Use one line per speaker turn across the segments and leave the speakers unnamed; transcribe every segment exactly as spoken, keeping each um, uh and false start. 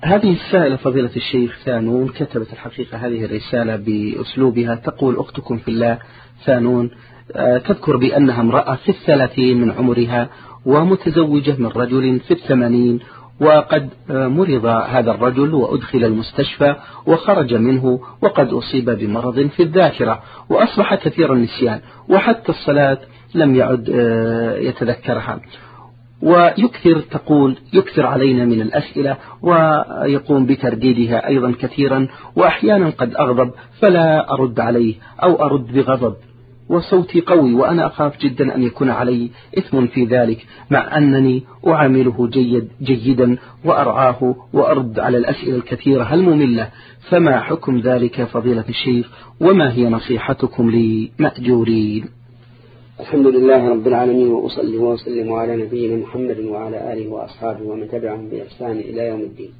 هذه السائلة فضيلة الشيخ ثانون كتبت الحقيقة هذه الرسالة بأسلوبها، تقول: أختكم في الله ثانون تذكر بأنها امرأة في الثلاثين من عمرها ومتزوجة من رجل في الثمانين، وقد مرض هذا الرجل وأدخل المستشفى وخرج منه وقد أصيب بمرض في الذاكرة وأصبح كثير النسيان، وحتى الصلاة لم يعد يتذكرها، ويكثر تقول يكثر علينا من الأسئلة ويقوم بترديدها أيضا كثيرا، وأحيانا قد أغضب فلا أرد عليه أو أرد بغضب، وصوتي قوي وأنا أخاف جدا أن يكون علي إثم في ذلك، مع أنني أعامله جيد جيدا وأرعاه وأرد على الأسئلة الكثيرة المملة. فما حكم ذلك فضيلة الشيخ، وما هي نصيحتكم لي مأجورين؟
الحمد لله رب العالمين، وأصلي وأسلم على نبينا محمد وعلى آله وأصحابه ومن تبعهم بإحسان إلى يوم الدين.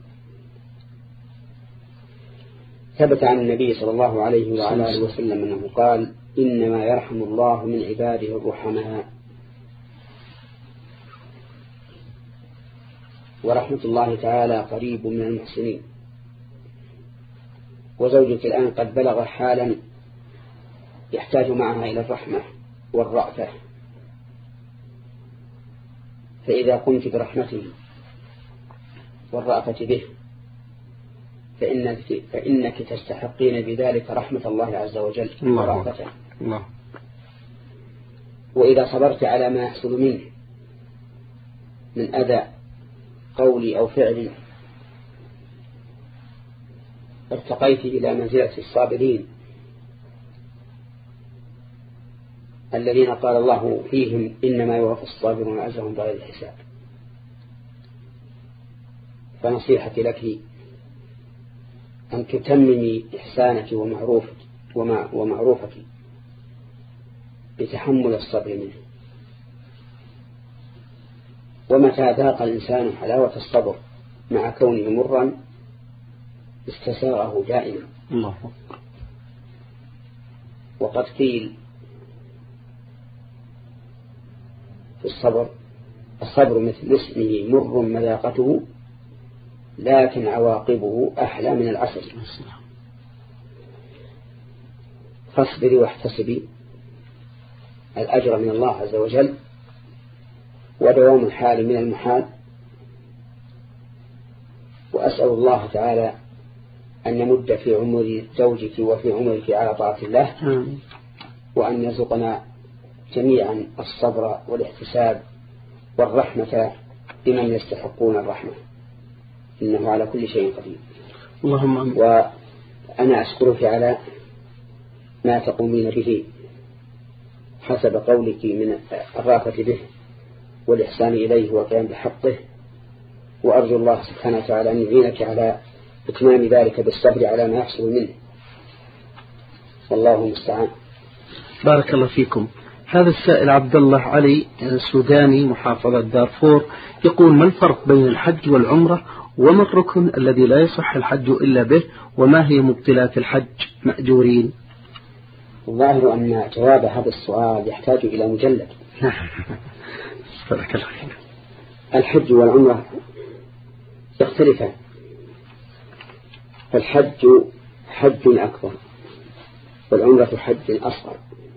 ثبت عن النبي صلى الله عليه وعلى آله وسلم أنه قال: إنما يرحم الله من عباده الرحماء، ورحمة الله تعالى قريب من المحسنين. وزوجك الآن قد بلغ حالا يحتاج معها إلى الرحمة والرأفة، فإذا قمت برحمته والرأفة به فإنك, فإنك تستحقين بذلك رحمة الله عز وجل ورأفته. الله. وإذا صبرت على ما يحصل منه من أذى قولي أو فعلي ارتقيت إلى منزلة الصابرين الذين قال الله فيهم: إنما يوفى الصابرون أجرهم بغير حساب. فنصيحتي لك أن تتممي إحسانك ومعروفك ومعروفك بتحمل الصبر منه. ومتى ذاق الإنسان حلاوة الصبر مع كونه مرا استساغه دائما. الله. وقد قيل في الصبر: الصبر مثل اسمه مر مذاقته لكن عواقبه أحلى من العسل. فاصبري واحتسبي الأجر من الله عز وجل، ودوام الحال من المحال. وأسأل الله تعالى أن يمد في عمر زوجك وفي عمرك على طاعة الله، وأن يرزقنا جميعا الصبر والاحتساب والرحمة بمن يستحقون الرحمة، إنه على كل شيء قدير.
اللهم.
وأنا أشكرك على ما تقومين به حسب قولك من الرافة به والإحسان إليه وقيام بحقه، وأرجو الله سبحانه وتعالى أن يعينك على إتمام ذلك بالصبر على ما يحصل منه، والله المستعان.
بارك الله فيكم. هذا السائل عبد الله علي السوداني محافظة دارفور يقول: ما الفرق بين الحج والعمرة، وما الركن الذي لا يصح الحج إلا به، وما هي مبطلات الحج مأجورين؟
الظاهر أن جواب هذا السؤال يحتاج إلى مجلد.
بارك الله فيك.
الحج والعمرة يختلفان، فالحج حج أكبر والعمرة حج أصغر.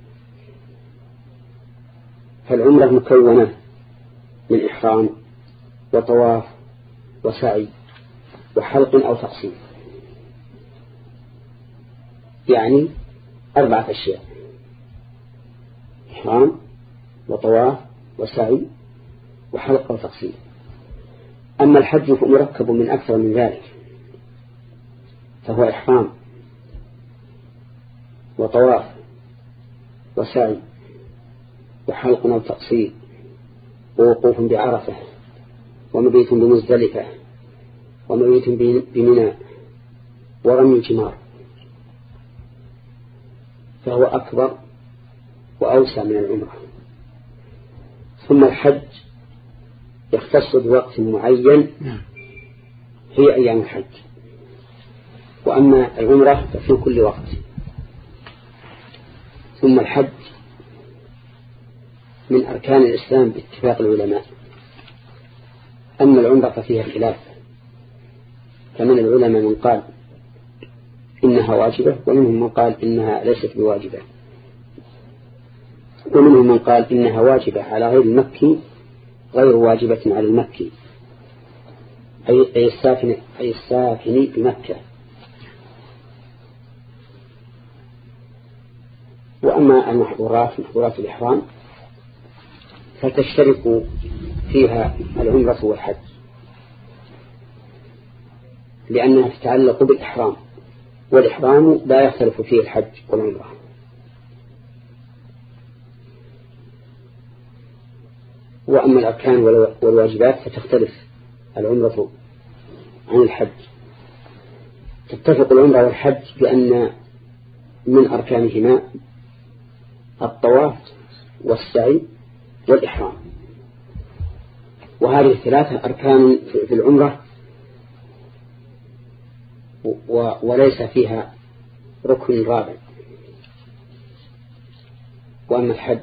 فالعمرة مكونة من إحرام وطواف وسعي وحلق أو تقسيم، يعني أربعة أشياء: إحرام وطواف وسعي وحلق أو تقسيم. أما الحج فمركب من أكثر من ذلك، فهو إحرام وطواف وسعي وحلق أو تقصير ووقوف بعرفة ومبيت بمزدلفة ومبيت بمنى ورمي الجمار، فهو أكبر وأوسع من العمرة. ثم الحج يختص بوقت معين هي أيام الحج، وأما العمرة ففي كل وقت. ثم الحج من أركان الإسلام باتفاق العلماء، أما العمرة ففيها خلاف، فمن العلماء من قال إنها واجبة، ومنهم من قال إنها ليست بواجبة، ومنهم من قال إنها واجبة على غير المكي غير واجبة على المكي، أي الساكن أي الساكن بمكة. وأما المحظورات محظورات الإحرام فتشترك فيها العمرة والحج، لأنها تتعلق بالإحرام، والإحرام لا يختلف فيه الحج والعمرة. وأما الأركان والواجبات فتختلف العمرة عن الحج. تتفق العمرة والحج بأن من أركانهما الطواف والسعي والإحرام، وهذه الثلاثة أركان في العمرة وليس فيها ركن رابع. وأما الحج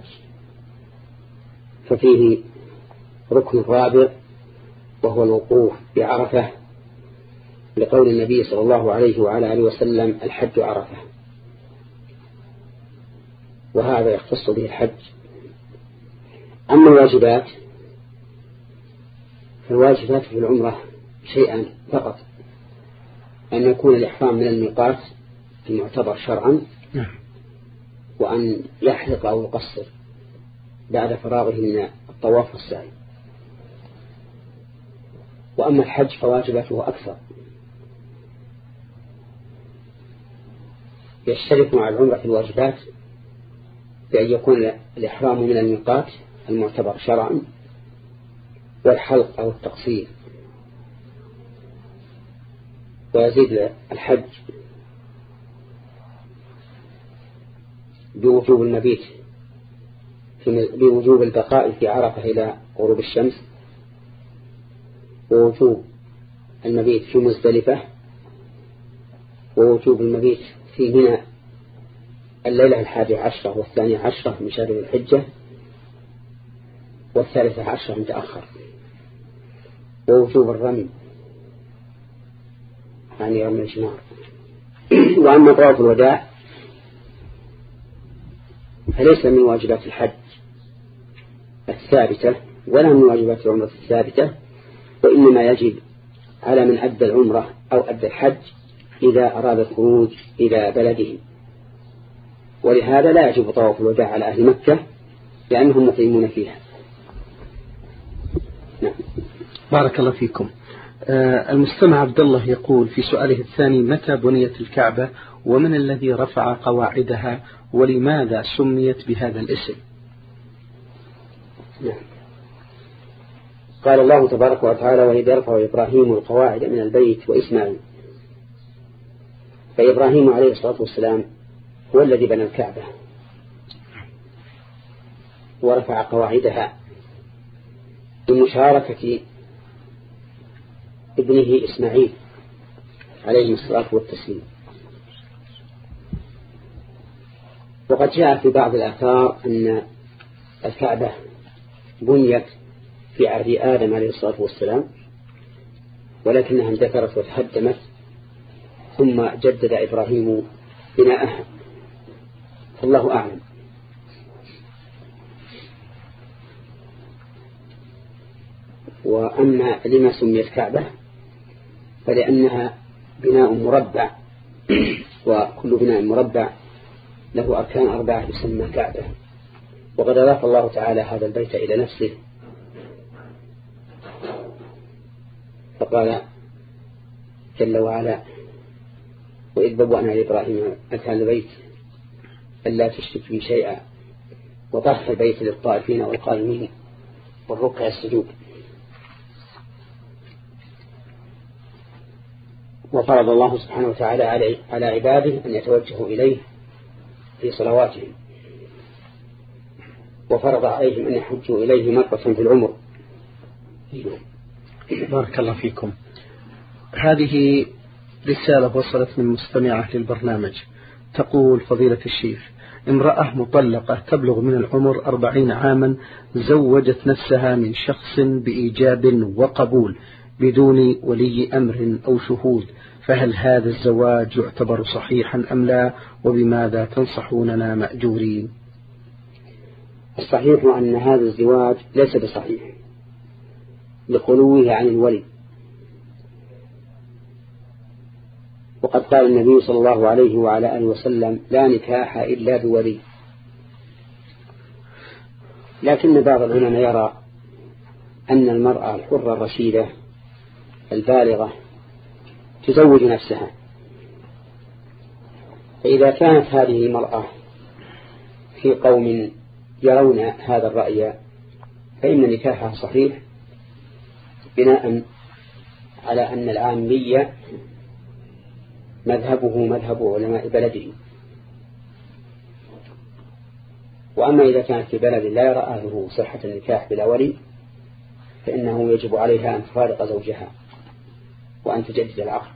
ففيه ركن رابع وهو الوقوف بعرفة، لقول النبي صلى الله عليه وعلى آله وسلم الحج عرفة، وهذا يختص به الحج. أما الواجبات فالواجبات في العمرة شيئا فقط، أن يكون الإحرام من الميقات المعتبر شرعا، وأن يحلق أو يقصر بعد فراغه من الطواف والسعي. وأما الحج فواجباته أكثر، يشترك مع العمرة في الواجبات بأن يكون الإحرام من الميقات المعتبر شرعا، والحلق أو التقصير. ويزيد الحج بوجوب المبيت بوجوب البقاء في عرفة إلى غروب الشمس، ووجوب المبيت في مزدلفة، ووجوب المبيت في منى الليلة الحادية عشرة والثانية عشرة من شهر الحجة، والثالثة عشرة متأخر، ووجوب الرمي يعني رمي الجمار. وأما طواف الوداع فليس من واجبات الحج الثابتة ولا من واجبات العمرة الثابتة، وإنما يجب على من أدى العمرة أو أدى الحج إذا أراد الخروج إلى بلده. ولهذا لا يجب طواف الوداع على أهل مكة لأنهم مقيمون فيها. نعم.
بارك الله فيكم. آه المستمع عبد الله يقول في سؤاله الثاني: متى بنيت الكعبة ومن الذي رفع قواعدها ولماذا سميت بهذا الاسم؟
نعم. قال الله تبارك وتعالى: وإذ يرفع إبراهيم القواعد من البيت وإسماعيل. فإبراهيم عليه الصلاة والسلام هو الذي بنى الكعبة ورفع قواعدها بمشاركة ابنه إسماعيل عليه الصلاة والتسليم. وقد جاء في بعض الآثار أن الكعبة بنيت في عهد آدم عليه الصلاة والسلام، ولكنها اندثرت وتهدمت، ثم جدد إبراهيم بناءها، الله أعلم. وأما لما سميت كعبة فلأنها بناء مربع، وكل بناء مربع له أركان أربعة يسمى كعبة. وقد أضاف الله تعالى هذا البيت إلى نفسه فقال جل وعلا: وإذ بوأنا لإبراهيم مكان البيت ألا تشرك بي شيئا وطهر البيت للطائفين والقائمين والركع السجود. وفرض الله سبحانه وتعالى على عباده أن يتوجهوا إليه في صلواتهم، وفرض عليهم أن يحجوا إليه مرة في العمر.
بارك الله فيكم. هذه رسالة وصلت من مستمعة للبرنامج تقول: فضيلة الشيخ، امرأة مطلقة تبلغ من العمر أربعين عاما زوجت نفسها من شخص بإيجاب وقبول بدون ولي أمر أو شهود، فهل هذا الزواج يعتبر صحيحا أم لا؟ وبماذا تنصحوننا مأجورين؟
الصحيح أن هذا الزواج ليس بصحيح لخلوه عن الولي، وقد قال النبي صلى الله عليه وعلى آله وسلم: لا نكاح إلا بولي. لكن بعض العلماء يرى أن المرأة الحرة الرشيدة البالغة تزوج نفسها، فإذا كانت هذه المرأة في قوم يرون هذا الرأي فإن نكاحها صحيح، بناء على أن العامية مذهبه مذهب علماء بلده. وأما إذا كانت في بلد لا يرى أهله صحة النكاح بلا ولي فإنه يجب عليها أن تفارق زوجها وأن تجدد العقد.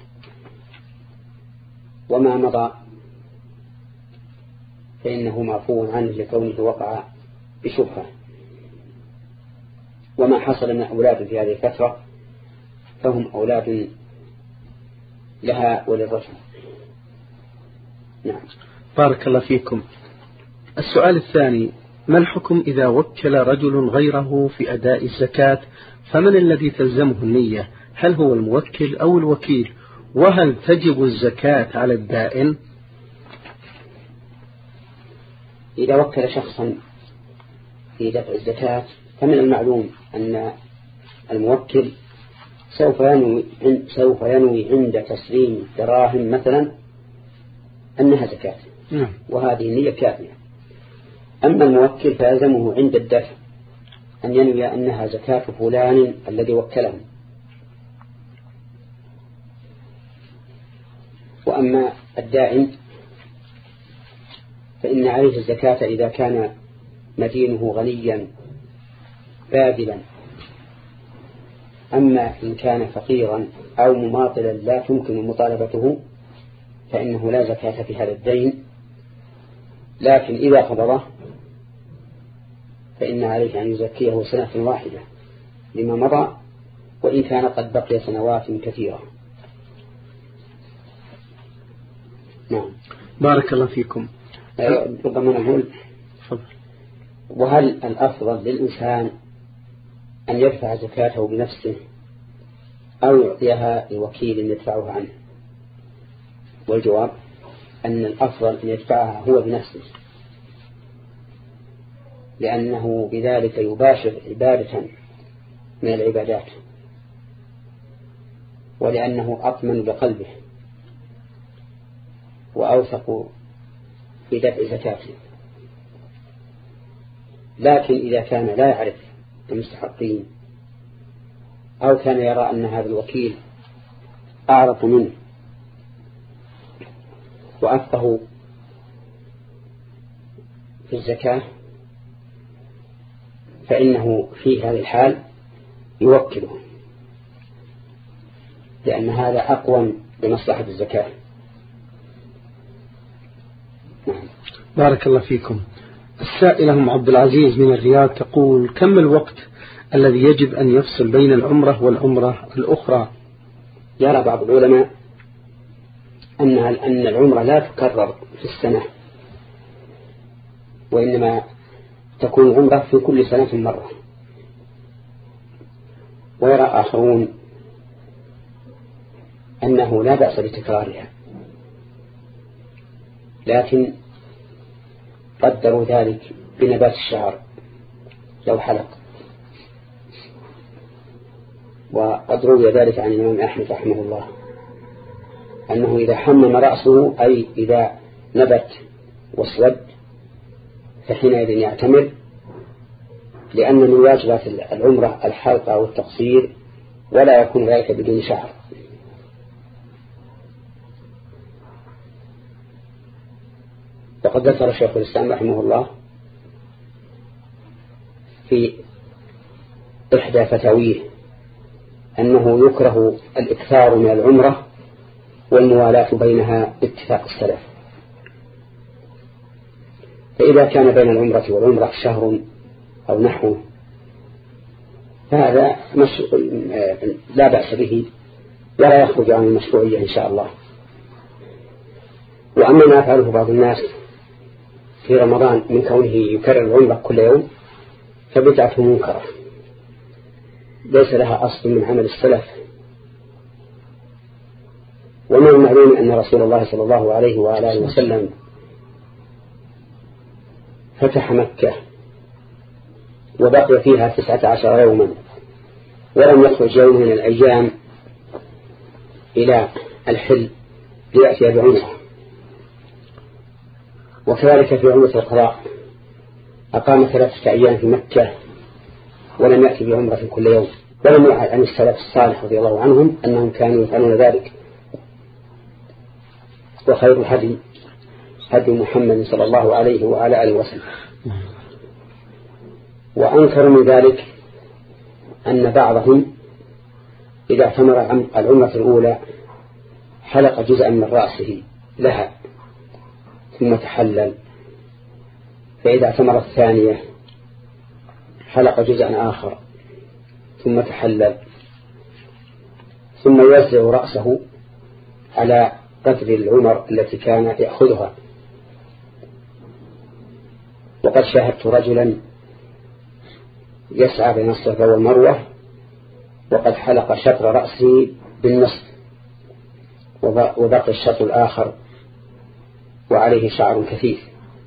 وما مضى فإنه معفو عنه لكونه وقع بشبهة، وما حصل من أولاد في هذه الفترة فهم أولاد لها وللرجل. نعم.
بارك الله فيكم. السؤال الثاني: ما الحكم إذا وكل رجل غيره في أداء الزكاة، فمن الذي تلزمه النية؟ هل هو الموكل أو الوكيل؟ وهل تجب الزكاة على الدائن؟
إذا وكل شخصا في دفع الزكاة فمن المعلوم أن الموكل سوف ينوي, سوف ينوي عند تسليم دراهم مثلا أنها زكاة، وهذه النية كافية. أما الموكل فيلزمه عند الدفع أن ينوي أنها زكاة فلان الذي وكله. وأما الدائن فإن عليه الزكاة إذا كان مدينه غنيا باذلا، أما إن كان فقيرا أو مماطلا لا تمكن مطالبته فإنه لا زكاة في هذا الدين. لكن إذا قبضه فإن عليه أن يزكيه سنة واحدة لما مضى، وإن كان قد بقي سنوات كثيرة. نعم.
بارك الله فيكم.
ربما نقول: وهل الأفضل للإنسان أن يدفع زكاته بنفسه أو يعطيها لوكيل يدفعها عنه؟ والجواب أن الأفضل أن يدفعها هو بنفسه، لأنه بذلك يباشر عبادة من العبادات، ولأنه أطمن بقلبه وأوثق في دفع زكاته. لكن إذا كان لا يعرف المستحقين أو كان يرى أن هذا الوكيل أعرف منه وأفقه في الزكاة فإنه في هذه الحال يوكله، لأن هذا أقوى لمصلحة الزكاة. نعم.
بارك الله فيكم. السائلة أم عبد العزيز من الرياض تقول: كم الوقت الذي يجب أن يفصل بين العمرة والعمرة الأخرى؟
يرى بعض العلماء أن أن العمرة لا تكرر في السنة، وإنما تكون العمرة في كل سنة مرة. ويرى آخرون أنه لا بأس بتكرارها، لكن قدروا ذلك بنبات الشعر لو حلق. وقد روي ذلك عن الإمام أحمد رحمه الله أنه إذا حمم رأسه أي إذا نبت واسود فحينئذ يعتمر، لأن من واجبات العمرة الحلقة والتقصير، ولا يكون ذلك بدون شعر. وقد ذكر شيخ الإسلام رحمه الله في إحدى فتاويه أنه يكره الإكثار من العمرة والموالاة بينها باتفاق السلف. فإذا كان بين العمرة والعمرة شهر أو نحوه فهذا لا بأس به ولا يخرج عن المشروعية إن شاء الله. وأما ما يفعله بعض الناس في رمضان من كونه يكرر العمرة كل يوم فبدعته منكرة ليس لها أصل من عمل السلف. ومن المعلوم أن رسول الله صلى الله عليه وآله وسلم فتح مكة وبقي فيها تسعة عشر يوما ولم يخرج يوم من الأيام إلى الحل ليأتي بعمره. وكذلك في عمرة القضاء أقام ثلاثة أيام في مكة ولم يأتي بعمرة كل يوم. ولم يعد عن السلف الصالح رضي الله عنهم أنهم كانوا يفعلون ذلك. وخير الهدي هدي محمد صلى الله عليه وعلى آله وسلم. وأنكر من ذلك أن بعضهم إذا اعتمر العمرة الأولى حلق جزءا من رأسه لها ثم تحلل، فإذا اعتمر الثانية حلق جزءا آخر ثم تحلل، ثم يوزع رأسه على قدر العمر التي كان يأخذها. وقد شاهدت رجلا يسعى بين الصفا والمروة وقد حلق شطر رأسه بالنصف وبقي الشطر الآخر وعليه شعر كثيف.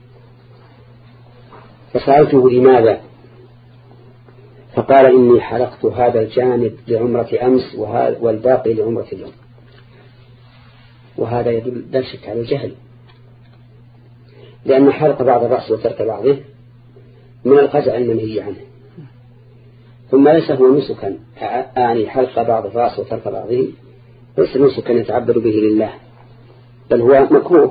فسألته لماذا؟ فقال إني حلقت هذا الجانب لعمرة أمس والباقي لعمرة اليوم. وهذا يدل لا شك على الجهل، لأن حلق بعض الرأس وترك بعضه من القزع المنهي عنه. ثم ليس هو نسكا، آني حلق بعض الرأس وترك بعضه ليس نسكا يتعبد به لله، بل هو مكروه.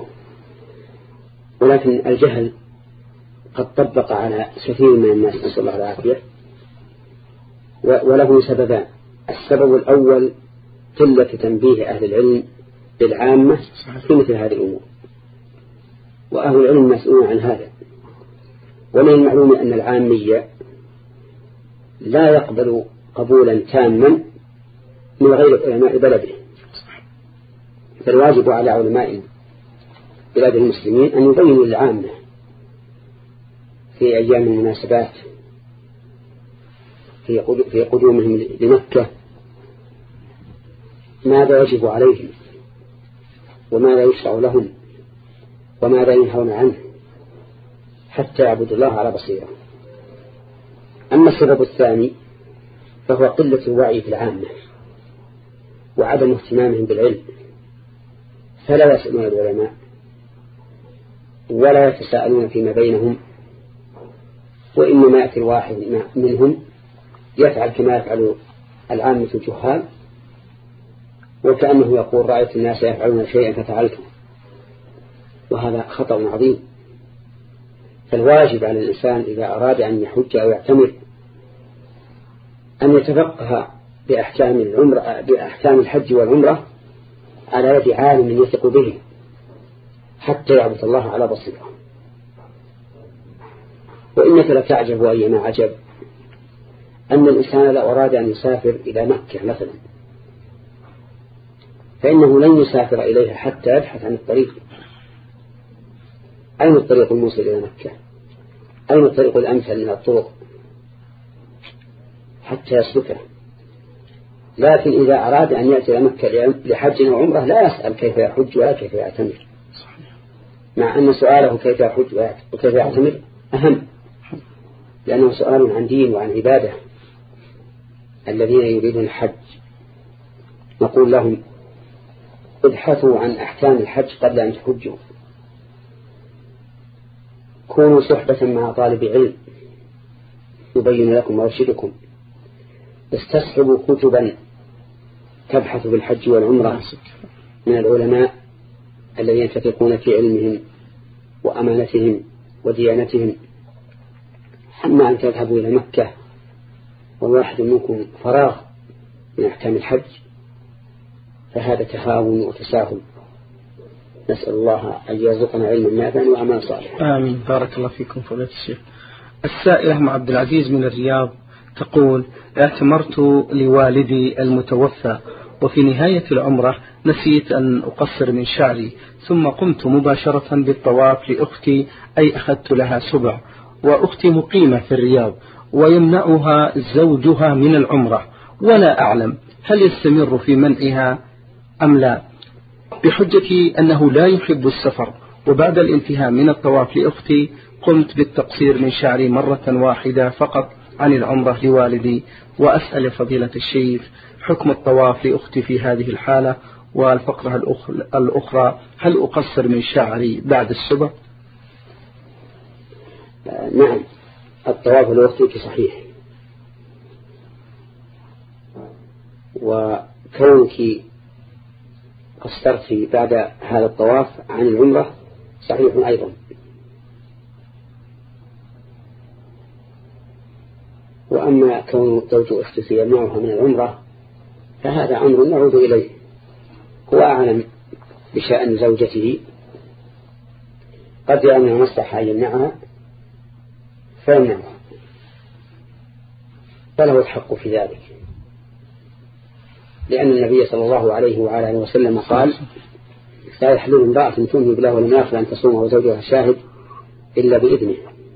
ولكن الجهل قد طبق على كثير من الناس نسأل الله العافية، وله سببان. السبب الأول قلة تنبيه أهل العلم للعامة في مثل هذه الأمور، وأهل العلم مسؤولون عن هذا. ومن المعلوم أن العامية لا يقبل قبولا تاما من غير علماء بلده، فالواجب على علماء بلاد المسلمين أن يبينوا للعامة في أيام المناسبات في قدومهم لمكة ماذا يجب عليهم وماذا يشرع لهم وماذا ينهون عنه حتى يعبدوا الله على بصيرة. أما السبب الثاني فهو قلة الوعي في العامة وعدم اهتمامهم بالعلم، فلا يسألون العلماء ولا يتساءلون فيما بينهم، وإنما يأتي الواحد منهم يفعل كما يفعل العامة الجهال، وكأنه يقول رأيت الناس يفعلون شيئا ففعلته، وهذا خطأ عظيم. فالواجب على الإنسان إذا أراد أن يحج أو يعتمر أن يتفقه بأحكام العمرة بأحكام الحج والعمرة على يد عالم يثق به حتى يعبد الله على بصيرة. وإنك لتعجب أيما عجب أن الإنسان لو أراد أن يسافر إلى مكة مثلا فإنه لن يسافر إليها حتى يبحث عن الطريق. أين الطريق الموصل إلى مكة؟ أين الطريق الأمثل من الطرق حتى يسلكه؟ لكن إذا أراد أن يأتي إلى مكة لحج وعمرة لا يسأل كيف يحج ولا كيف يعتمر، مع أن سؤاله كيف يحج وكيف يعتمر أهم، لأنه سؤال عن دين وعن عبادة. الذين يريدون الحج نقول لهم ابحثوا عن أحكام الحج قبل أن تحجوا، كونوا صحبة مع طالب علم يبين لكم ويرشدكم، استصحبوا كتبا تبحث بالحج والعمرة من العلماء الذين يتفقون في علمهم وأمانتهم وديانتهم. أما أن تذهبوا إلى مكة والواحد منكم فراغ من أحكام الحج فهذا تهاون وتساهل. نسأل الله أن يرزقنا علما نافعا وعملا صالحا.
آمين. بارك الله فيكم فضيلة الشيخ. السائلة مع عبد العزيز من الرياض تقول: اعتمرت لوالدي المتوفى، وفي نهاية العمرة نسيت أن أقصر من شعري، ثم قمت مباشرة بالطواف لأختي، أي أخذت لها سبع، وأختي مقيمة في الرياض ويمنعها زوجها من العمرة، ولا أعلم هل يستمر في منعها أم لا، بحجة أنه لا يحب السفر. وبعد الانتهاء من الطواف لأختي قمت بالتقصير من شعري مرة واحدة فقط عن العمرة لوالدي. وأسأل فضيلة الشيخ حكم الطواف لأختي في هذه الحالة. والفقرة الأخرى: هل أقصر من شعري بعد السبع؟
نعم، الطواف لأختك صحيح، وكونك قصرت بعد هذا الطواف عن العمرة صحيح أيضا. وأما كون زوج أختك يمنعها من العمرة فهذا أمر نعود إليه، هو أعلم بشأن زوجته، قد يأمن مصلحة أن يمنعها فيمنعها، فله الحق في ذلك، لأن النبي صلى الله عليه وعلى آله وسلم قال: لا يحل امرأة تؤمن بالله واليوم الآخر أن تصوم وزوجها شاهد إلا بإذنه.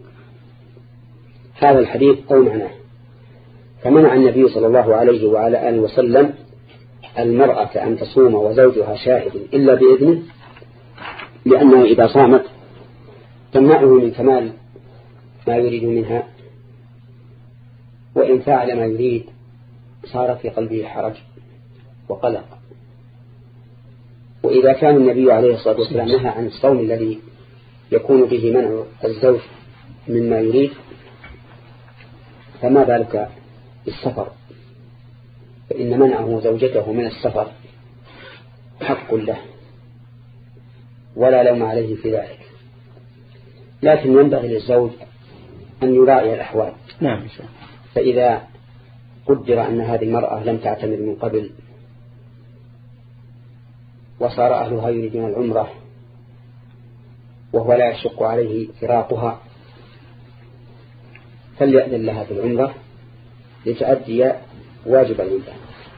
هذا الحديث أو معناه، فمنع النبي صلى الله عليه وعلى آله وسلم المرأة أن تصوم وزوجها شاهد إلا بإذنه، لأنه إذا صامت تمنعه من كمال ما يريد منها، وإن فعل ما يريد صار في قلبه حرج وقلق. وإذا كان النبي عليه الصلاة والسلام نهى عن الصوم الذي يكون به منع الزوج مما يريد، فما بالك بالسفر، فإن منعه زوجته من السفر حق له ولا لوم عليه في ذلك، لكن ينبغي للزوج أن يراعي الأحوال.
نعم.
فإذا قدر أن هذه المرأة لم تعتمر من قبل وصار أهلها يريدون العمرة وهو لا يشق عليه فراقها، فليأذن لها في العمرة لتؤدي واجب العمرة،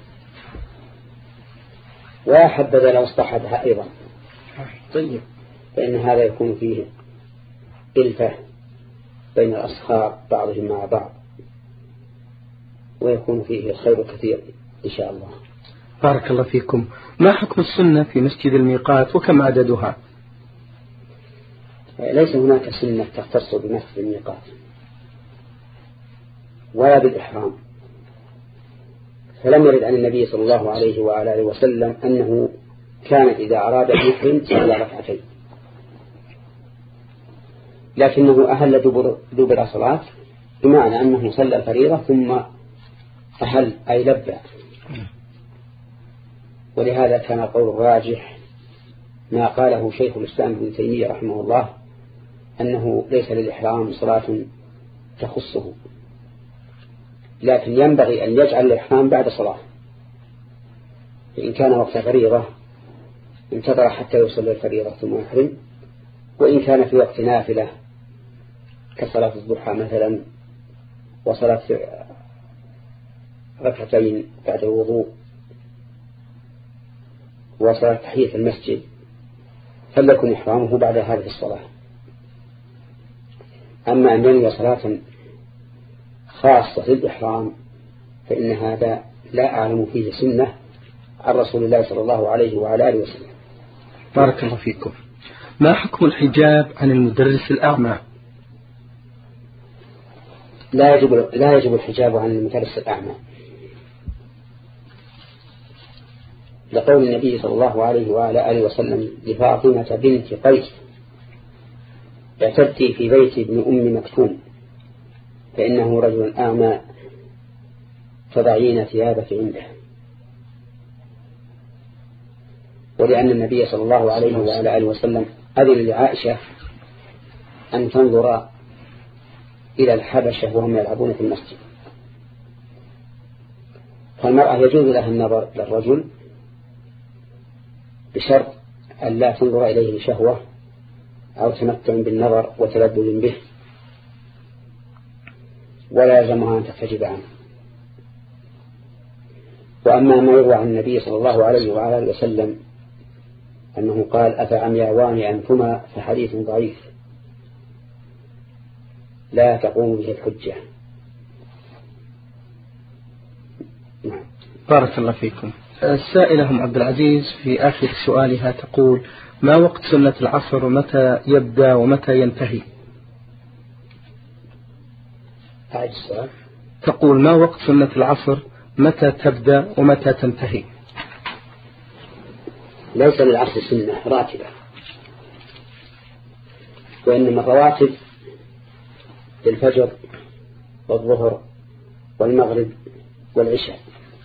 ولا حبذا لو اصطحبها أيضا،
طيب،
فإن هذا يكون فيه إلفة بين الأصحاب بعضهم مع بعض، ويكون فيه الخير كثير إن شاء الله.
بارك الله فيكم. ما حكم السنة في مسجد الميقات وكم عددها؟
ليس هناك سنة تختص بمسجد الميقات ولا بالإحرام، فلم يرد عن النبي صلى الله عليه وعلى آله وسلم أنه كان إذا أراد أن يحرم صلى ركعتين، لكنه أهل دبر, دبر صلاة، بمعنى أنه صلى الفريضة ثم أهل أي لبى. ولهذا كان قول الراجح ما قاله شيخ الإسلام ابن تيمية رحمه الله، أنه ليس للإحرام صلاة تخصه، لكن ينبغي أن يجعل الإحرام بعد صلاة، فإن كان وقت فريضة انتظر حتى يوصل للفريضة ثم يحرم، وإن كان في وقت نافلة كصلاة الضحى مثلا وصلاة ركعتين بعد الوضوء وصلاة تحية المسجد فليكن إحرامه بعد هذه الصلاة. أما أن ينوي صلاة خاصة للإحرام فإن هذا لا أعلم فيه سنة عن رسول الله صلى الله عليه وعلى آله وسلم.
بارك الله فيكم. ما حكم الحجاب عن المدرس الأعمى؟
لا يجب لا يجب الحجاب عن المدرس الأعمى، لقول النبي صلى الله عليه وعلى آله وسلم لفاطمة بنت قيس: اعتدتي في بيت ابن أم مكتوم فإنه رجل أعمى فضعين ثيابك عنده. ولأن النبي صلى الله عليه وعلى آله وسلم أذن لعائشة أن تنظر إلى الحبشة وهم يلعبون في المسجد، فالمرأة يجوز لها النظر للرجل بشرط أن لا تنظر إليه بشهوة أو تمتع بالنظر وتلذذ به، ولا يلزمها أن تحتجب عنه. وأما ما يروى عن النبي صلى الله عليه وعلى وسلم أنه قال أفعمياوان أنتما فحديث ضعيف لا تقوم به الحجة.
نعم. بارك الله فيكم. السائلة أم عبد العزيز في آخر سؤالها تقول ما وقت سنة العصر ومتى يبدأ ومتى ينتهي؟
هذا السؤال.
تقول ما وقت سنة العصر متى تبدأ ومتى تنتهي؟
ليس للعصر سنة راتبة، وإنما الرواتب للفجر والظهر والمغرب والعشاء.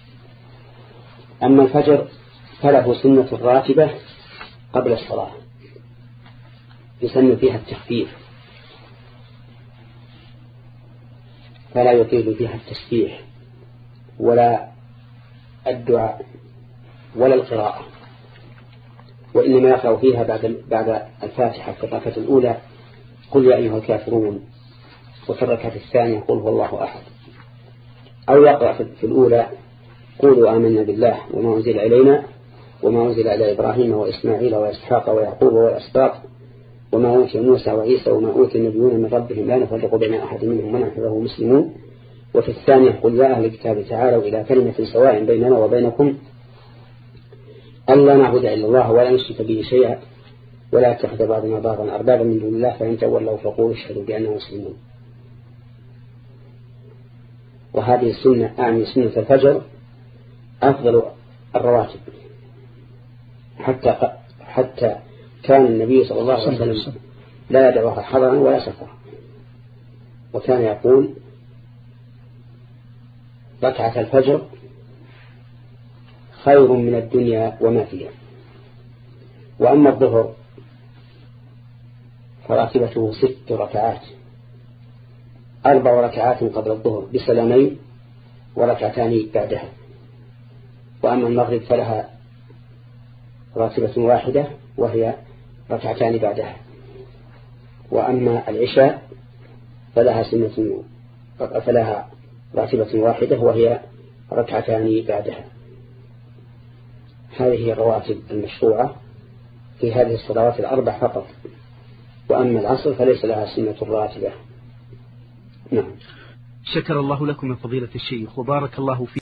أما الفجر فله سنة راتبة قبل الصلاة يسمى فيها التخفيف، فلا يطيل فيها التسبيح ولا الدعاء ولا القراءة، وإنما يقرأ فيها بعد بعد الفاتحة في الركعة الأولى قل يا أيها الكافرون، وفي الركعة الثانية قل هو الله أحد، أو يقرأ في الأولى قولوا آمنا بالله وما أنزل إلينا وما أنزل إلى إبراهيم وإسماعيل وإسحاق ويعقوب والأسباط وما أوتي موسى وعيسى وما أوتي النبيون من ربهم لا نفرق بين أحد منهم ونحن له مسلمون. وفي الثانية قل يا أهل الكتاب تعالوا إلى كلمة سواء بيننا وبينكم ألا نعبد إلا الله ولا نشرك به شيئا ولا يتخذ بعضنا بعضا أربابا من دون الله فإن تولوا فقولوا اشهدوا بأننا مسلمون. وهذه السنة أعني سنة الفجر أفضل الرواتب، حتى حتى كان النبي صلى الله عليه وسلم لا يدعوها حضرا ولا سفرا، وكان يقول ركعة الفجر خير من الدنيا وما فيها. وأما الظهر فراتبته ست ركعات، أربع ركعات قبل الظهر بسلامين وركعتان بعدها. وأما المغرب فلها راتبة واحدة وهي ركعتان بعدها. وأما العشاء فلها سنة فلها راتبة واحدة وهي ركعتان بعدها. هذه الرواتب المشروعة في هذه الصلوات الأربع فقط. وأما العصر فليس لها سنة راتبة. نعم.
شكر الله لكم من فضيلة الشيخ وبارك الله فيكم.